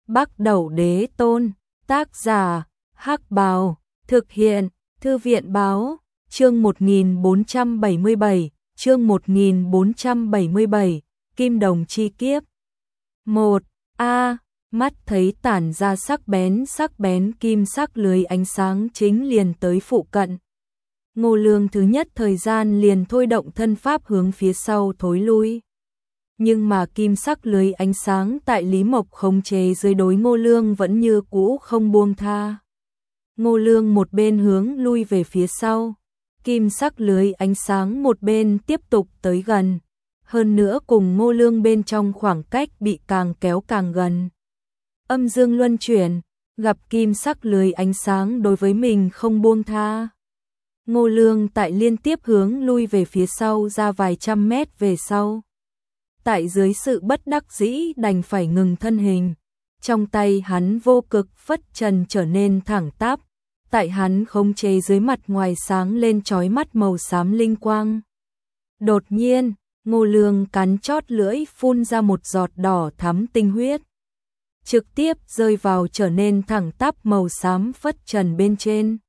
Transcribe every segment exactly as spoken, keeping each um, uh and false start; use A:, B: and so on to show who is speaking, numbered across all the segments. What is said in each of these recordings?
A: Bắc Đẩu Đế Tôn, tác giả, Hắc Bào, thực hiện, Thư viện Báo, chương một nghìn bốn trăm bảy mươi bảy, chương một nghìn bốn trăm bảy mươi bảy, Kim Đồng Chi Kiếp. một. A, mắt thấy tản ra sắc bén sắc bén kim sắc lưới ánh sáng chính liền tới phụ cận. Ngô Lương thứ nhất thời gian liền thôi động thân pháp hướng phía sau thối lui. Nhưng mà kim sắc lưới ánh sáng tại Lý Mộc khống chế dưới đối Ngô Lương vẫn như cũ không buông tha. Ngô Lương một bên hướng lui về phía sau, kim sắc lưới ánh sáng một bên tiếp tục tới gần. Hơn nữa cùng Ngô Lương bên trong khoảng cách bị càng kéo càng gần. Âm dương luân chuyển, gặp kim sắc lưới ánh sáng đối với mình không buông tha. Ngô Lương tại liên tiếp hướng lui về phía sau ra vài trăm mét về sau. Tại dưới sự bất đắc dĩ đành phải ngừng thân hình. Trong tay hắn vô cực phất trần trở nên thẳng tắp. Tại hắn khống chế dưới mặt ngoài sáng lên chói mắt màu xám linh quang. Đột nhiên, Ngô Lương cắn chót lưỡi phun ra một giọt đỏ thắm tinh huyết. Trực tiếp rơi vào trở nên thẳng tắp màu xám phất trần bên trên.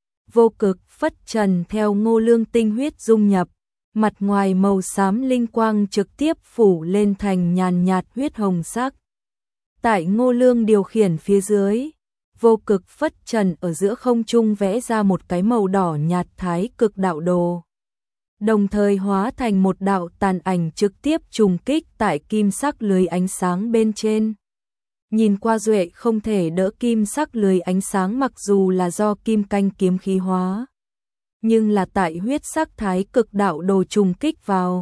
A: Vô cực phất trần theo Ngô Lương tinh huyết dung nhập. Mặt ngoài màu xám linh quang trực tiếp phủ lên thành nhàn nhạt huyết hồng sắc. Tại Ngô Lương điều khiển phía dưới, vô cực phất trần ở giữa không trung vẽ ra một cái màu đỏ nhạt thái cực đạo đồ. Đồng thời hóa thành một đạo tàn ảnh trực tiếp trùng kích tại kim sắc lưới ánh sáng bên trên. Nhìn qua duệ không thể đỡ kim sắc lưới ánh sáng mặc dù là do kim canh kiếm khí hóa. Nhưng là tại huyết sắc thái cực đạo đồ trùng kích vào.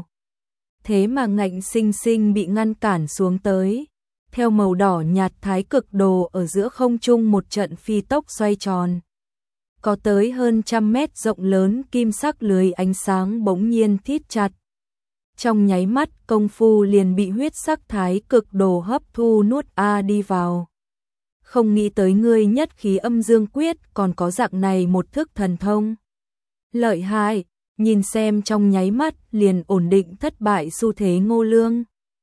A: Thế mà ngạnh sinh sinh bị ngăn cản xuống tới. Theo màu đỏ nhạt thái cực đồ ở giữa không trung một trận phi tốc xoay tròn. Có tới hơn trăm mét rộng lớn kim sắc lưới ánh sáng bỗng nhiên thít chặt. Trong nháy mắt công phu liền bị huyết sắc thái cực đồ hấp thu nuốt a đi vào. Không nghĩ tới ngươi nhất khí âm dương quyết còn có dạng này một thức thần thông. Lợi hại, nhìn xem trong nháy mắt liền ổn định thất bại xu thế Ngô Lương.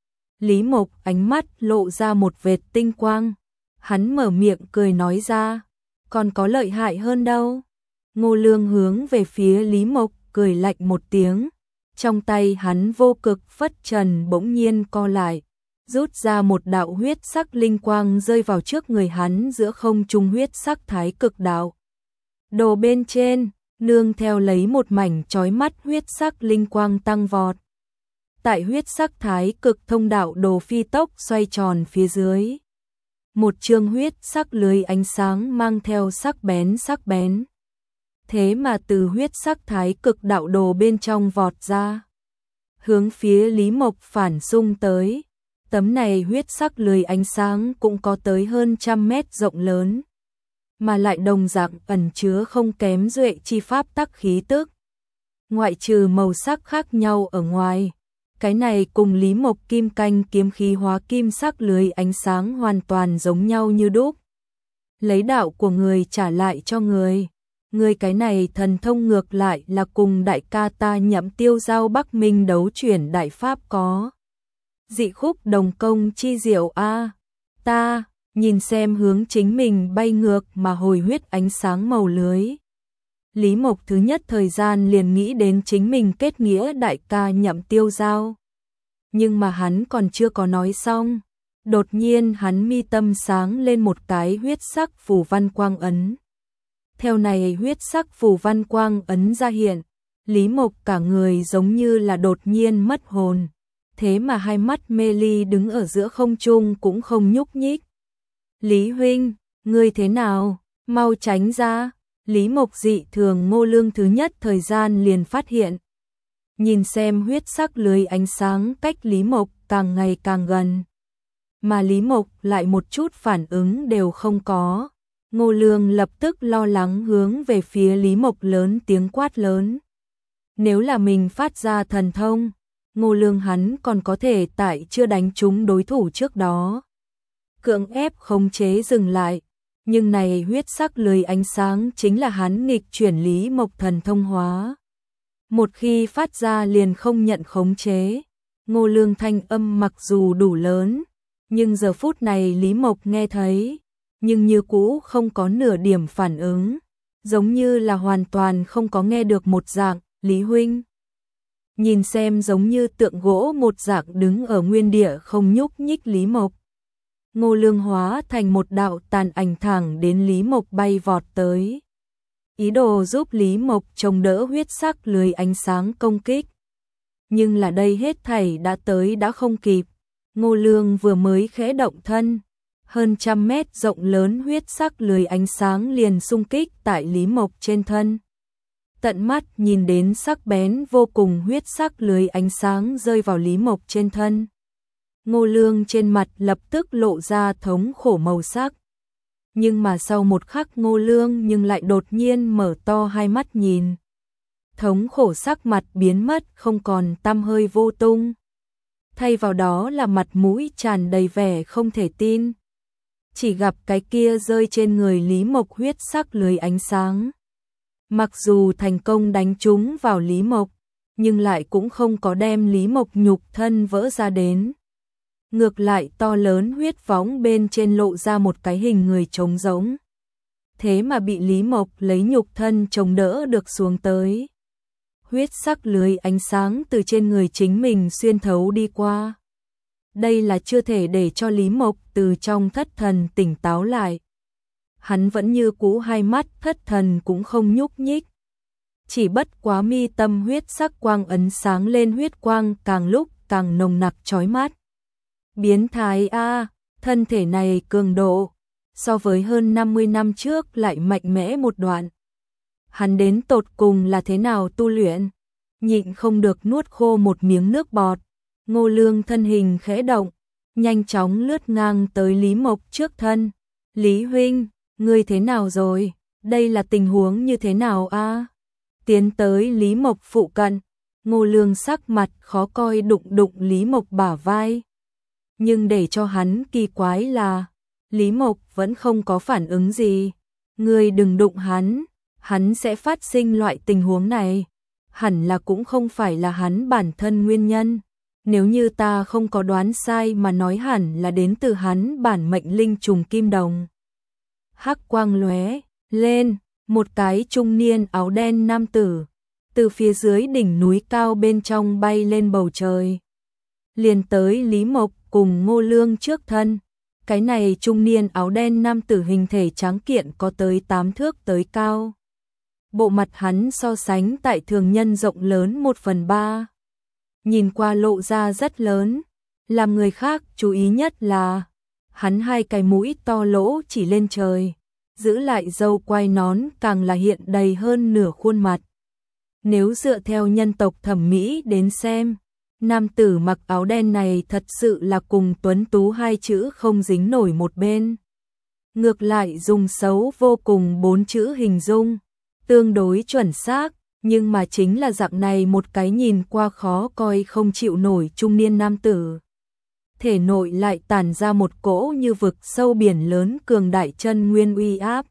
A: Lý Mộc ánh mắt lộ ra một vệt tinh quang. Hắn mở miệng cười nói ra, còn có lợi hại hơn đâu. Ngô Lương hướng về phía Lý Mộc cười lạnh một tiếng. Trong tay hắn vô cực phất trần bỗng nhiên co lại. Rút ra một đạo huyết sắc linh quang rơi vào trước người hắn giữa không trung huyết sắc thái cực đạo. Đồ bên trên, nương theo lấy một mảnh chói mắt huyết sắc linh quang tăng vọt. Tại huyết sắc thái cực thông đạo đồ phi tốc xoay tròn phía dưới. Một chương huyết sắc lưới ánh sáng mang theo sắc bén sắc bén. Thế mà từ huyết sắc thái cực đạo đồ bên trong vọt ra. Hướng phía Lý Mộc phản xung tới. Tấm này huyết sắc lưới ánh sáng cũng có tới hơn trăm mét rộng lớn. Mà lại đồng dạng ẩn chứa không kém duệ chi pháp tắc khí tức. Ngoại trừ màu sắc khác nhau ở ngoài. Cái này cùng Lý Mộc kim canh kiếm khí hóa kim sắc lưới ánh sáng hoàn toàn giống nhau như đúc. Lấy đạo của người trả lại cho người. Người cái này thần thông ngược lại là cùng đại ca ta Nhậm Tiêu Giao Bắc Minh đấu chuyển đại pháp có. Dị khúc đồng công chi diệu a. Ta nhìn xem hướng chính mình bay ngược mà hồi huyết ánh sáng màu lưới. Lý Mộc thứ nhất thời gian liền nghĩ đến chính mình kết nghĩa đại ca Nhậm Tiêu Giao. Nhưng mà hắn còn chưa có nói xong. Đột nhiên hắn mi tâm sáng lên một cái huyết sắc phù văn quang ấn. Theo này huyết sắc phù văn quang ấn ra hiện. Lý Mộc cả người giống như là đột nhiên mất hồn. Thế mà hai mắt mê ly đứng ở giữa không trung cũng không nhúc nhích. Lý huynh, ngươi thế nào? Mau tránh ra. Lý Mộc dị thường Ngô Lương thứ nhất thời gian liền phát hiện. Nhìn xem huyết sắc lưới ánh sáng cách Lý Mộc càng ngày càng gần. Mà Lý Mộc lại một chút phản ứng đều không có. Ngô Lương lập tức lo lắng hướng về phía Lý Mộc lớn tiếng quát lớn. Nếu là mình phát ra thần thông, Ngô Lương hắn còn có thể tại chưa đánh trúng đối thủ trước đó. Cưỡng ép khống chế dừng lại. Nhưng này huyết sắc lưới ánh sáng chính là hắn nghịch chuyển Lý Mộc thần thông hóa. Một khi phát ra liền không nhận khống chế. Ngô Lương thanh âm mặc dù đủ lớn, Nhưng giờ phút này Lý Mộc nghe thấy, nhưng như cũ không có nửa điểm phản ứng, giống như là hoàn toàn không có nghe được một dạng. Lý huynh, nhìn xem giống như tượng gỗ một dạng đứng ở nguyên địa không nhúc nhích Lý Mộc. Ngô Lương hóa thành một đạo tàn ảnh thẳng đến Lý Mộc bay vọt tới, ý đồ giúp Lý Mộc chống đỡ huyết sắc lưới ánh sáng công kích. Nhưng là đây hết thảy đã tới đã không kịp. Ngô Lương vừa mới khẽ động thân, hơn trăm mét rộng lớn huyết sắc lưới ánh sáng liền xung kích tại Lý Mộc trên thân. Tận mắt nhìn đến sắc bén vô cùng huyết sắc lưới ánh sáng rơi vào Lý Mộc trên thân. Ngô Lương trên mặt lập tức lộ ra thống khổ màu sắc. Nhưng mà sau một khắc Ngô Lương nhưng lại đột nhiên mở to hai mắt nhìn. Thống khổ sắc mặt biến mất không còn tăm hơi vô tung. Thay vào đó là mặt mũi tràn đầy vẻ không thể tin. Chỉ gặp cái kia rơi trên người Lý Mộc huyết sắc lưới ánh sáng. Mặc dù thành công đánh trúng vào Lý Mộc, nhưng lại cũng không có đem Lý Mộc nhục thân vỡ ra đến. Ngược lại to lớn huyết võng bên trên lộ ra một cái hình người trống rỗng. Thế mà bị Lý Mộc lấy nhục thân chống đỡ được xuống tới. Huyết sắc lưới ánh sáng từ trên người chính mình xuyên thấu đi qua. Đây là chưa thể để cho Lý Mộc từ trong thất thần tỉnh táo lại. Hắn vẫn như cũ hai mắt thất thần cũng không nhúc nhích. Chỉ bất quá mi tâm huyết sắc quang ấn sáng lên, huyết quang càng lúc càng nồng nặc chói mắt. Biến thái a, thân thể này cường độ so với hơn năm mươi năm trước lại mạnh mẽ một đoạn. Hắn đến tột cùng là thế nào tu luyện? Nhịn không được nuốt khô một miếng nước bọt. Ngô Lương thân hình khẽ động, nhanh chóng lướt ngang tới Lý Mộc trước thân. Lý huynh, ngươi thế nào rồi? Đây là tình huống như thế nào a? Tiến tới Lý Mộc phụ cận, Ngô Lương sắc mặt khó coi đụng đụng Lý Mộc bả vai. Nhưng để cho hắn kỳ quái là, Lý Mộc vẫn không có phản ứng gì. Ngươi đừng đụng hắn, hắn sẽ phát sinh loại tình huống này. Hẳn là cũng không phải là hắn bản thân nguyên nhân. Nếu như ta không có đoán sai mà nói hẳn là đến từ hắn bản mệnh linh trùng kim đồng. Hắc quang lóe lên, một cái trung niên áo đen nam tử từ phía dưới đỉnh núi cao bên trong bay lên bầu trời, liền tới Lý Mộc cùng Ngô Lương trước thân. Cái này trung niên áo đen nam tử hình thể tráng kiện có tới tám thước tới cao. Bộ mặt hắn so sánh tại thường nhân rộng lớn một phần ba. Nhìn qua lộ ra rất lớn. Làm người khác chú ý nhất là hắn hai cái mũi to lỗ chỉ lên trời, giữ lại râu quai nón càng là hiện đầy hơn nửa khuôn mặt. Nếu dựa theo nhân tộc thẩm mỹ đến xem, nam tử mặc áo đen này thật sự là cùng tuấn tú hai chữ không dính nổi một bên. Ngược lại dùng xấu vô cùng bốn chữ hình dung, tương đối chuẩn xác, nhưng mà chính là dạng này một cái nhìn qua khó coi không chịu nổi trung niên nam tử. Thể nội lại tản ra một cỗ như vực sâu biển lớn cường đại chân nguyên uy áp.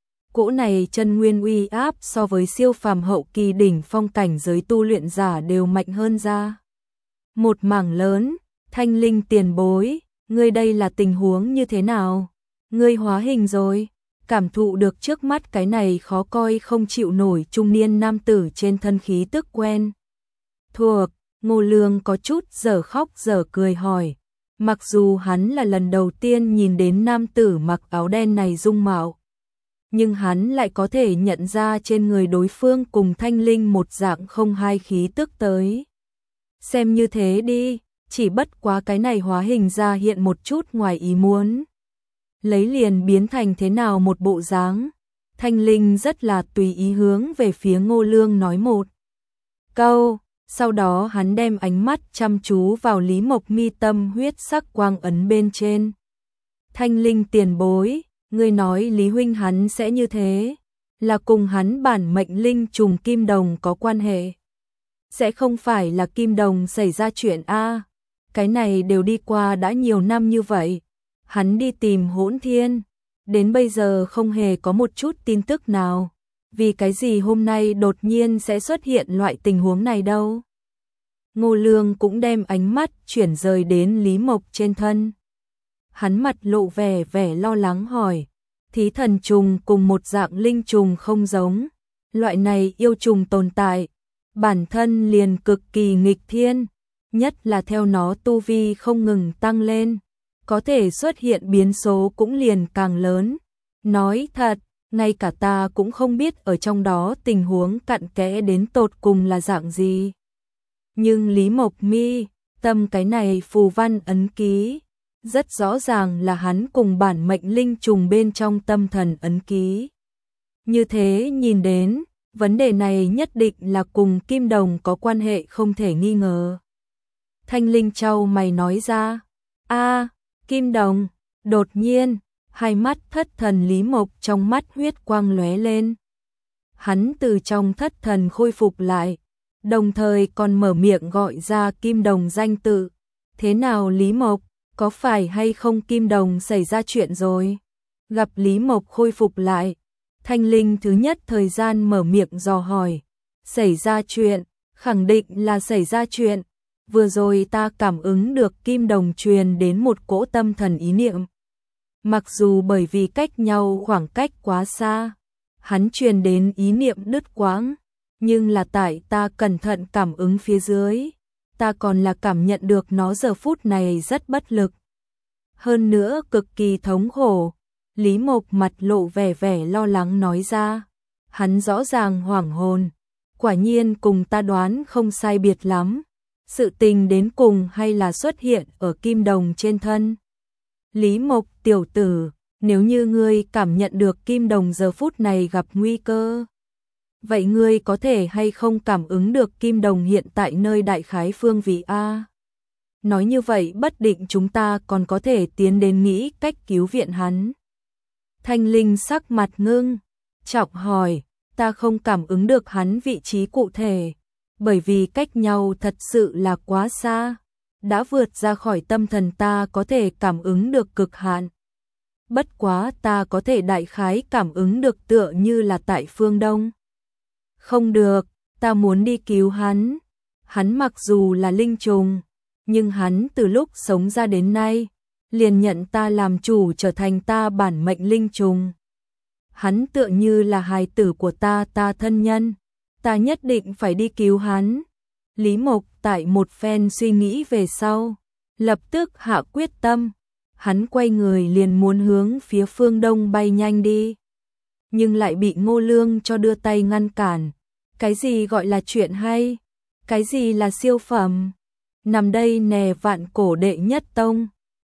A: Cỗ này chân nguyên uy áp so với siêu phàm hậu kỳ đỉnh phong cảnh giới tu luyện giả đều mạnh hơn ra một mảng lớn. Thanh linh tiền bối, ngươi đây là tình huống như thế nào? Ngươi hóa hình rồi? Cảm thụ được trước mắt cái này khó coi không chịu nổi trung niên nam tử trên thân khí tức quen thuộc, Ngô Lương có chút dở khóc dở cười hỏi. Mặc dù hắn là lần đầu tiên nhìn đến nam tử mặc áo đen này dung mạo, nhưng hắn lại có thể nhận ra trên người đối phương cùng thanh linh một dạng không hai khí tức tới. Xem như thế đi, chỉ bất quá cái này hóa hình ra hiện một chút ngoài ý muốn. Lấy liền biến thành thế nào một bộ dáng. Thanh linh rất là tùy ý hướng về phía Ngô Lương nói một câu. Sau đó hắn đem ánh mắt chăm chú vào Lý Mộc mi tâm huyết sắc quang ấn bên trên. Thanh linh tiền bối, ngươi nói Lý huynh hắn sẽ như thế, là cùng hắn bản mệnh linh trùng kim đồng có quan hệ. Sẽ không phải là kim đồng xảy ra chuyện a? Cái này đều đi qua đã nhiều năm như vậy. Hắn đi tìm Hỗn Thiên, đến bây giờ không hề có một chút tin tức nào. Vì cái gì hôm nay đột nhiên sẽ xuất hiện loại tình huống này đâu? Ngô Lương cũng đem ánh mắt chuyển rời đến Lý Mộc trên thân. Hắn mặt lộ vẻ vẻ lo lắng hỏi, thí thần trùng cùng một dạng linh trùng không giống, loại này yêu trùng tồn tại, bản thân liền cực kỳ nghịch thiên, nhất là theo nó tu vi không ngừng tăng lên, có thể xuất hiện biến số cũng liền càng lớn. Nói thật, ngay cả ta cũng không biết ở trong đó tình huống cặn kẽ đến tột cùng là dạng gì. Nhưng Lý Mộc Mi, tâm cái này phù văn ấn ký, rất rõ ràng là hắn cùng bản mệnh linh trùng bên trong tâm thần ấn ký. Như thế nhìn đến, vấn đề này nhất định là cùng kim đồng có quan hệ không thể nghi ngờ. Thanh Linh chau mày nói ra, a kim đồng, đột nhiên, hai mắt thất thần Lý Mộc trong mắt huyết quang lóe lên. Hắn từ trong thất thần khôi phục lại, đồng thời còn mở miệng gọi ra kim đồng danh tự. Thế nào Lý Mộc, có phải hay không kim đồng xảy ra chuyện rồi? Gặp Lý Mộc khôi phục lại, Thanh Linh thứ nhất thời gian mở miệng dò hỏi. Xảy ra chuyện, khẳng định là xảy ra chuyện. Vừa rồi ta cảm ứng được kim đồng truyền đến một cỗ tâm thần ý niệm. Mặc dù bởi vì cách nhau khoảng cách quá xa, hắn truyền đến ý niệm đứt quãng, nhưng là tại ta cẩn thận cảm ứng phía dưới, ta còn là cảm nhận được nó giờ phút này rất bất lực. Hơn nữa cực kỳ thống khổ. Lý Mộc mặt lộ vẻ vẻ lo lắng nói ra. Hắn rõ ràng hoảng hồn. Quả nhiên cùng ta đoán không sai biệt lắm. Sự tình đến cùng hay là xuất hiện ở kim đồng trên thân. Lý Mộc tiểu tử, nếu như ngươi cảm nhận được kim đồng giờ phút này gặp nguy cơ, vậy ngươi có thể hay không cảm ứng được kim đồng hiện tại nơi đại khái phương vị A? Nói như vậy bất định chúng ta còn có thể tiến đến nghĩ cách cứu viện hắn. Thanh Linh sắc mặt ngưng, trọng hỏi, ta không cảm ứng được hắn vị trí cụ thể, bởi vì cách nhau thật sự là quá xa, đã vượt ra khỏi tâm thần ta có thể cảm ứng được cực hạn. Bất quá ta có thể đại khái cảm ứng được tựa như là tại phương Đông. Không được, ta muốn đi cứu hắn. Hắn mặc dù là linh trùng, nhưng hắn từ lúc sống ra đến nay, liền nhận ta làm chủ trở thành ta bản mệnh linh trùng. Hắn tựa như là hài tử của ta, ta thân nhân, ta nhất định phải đi cứu hắn. Lý Mộc tại một phen suy nghĩ về sau, lập tức hạ quyết tâm, hắn quay người liền muốn hướng phía phương Đông bay nhanh đi, nhưng lại bị Ngô Lương cho đưa tay ngăn cản. Cái gì gọi là chuyện hay? Cái gì là siêu phẩm? Nằm đây nè vạn cổ đệ nhất tông.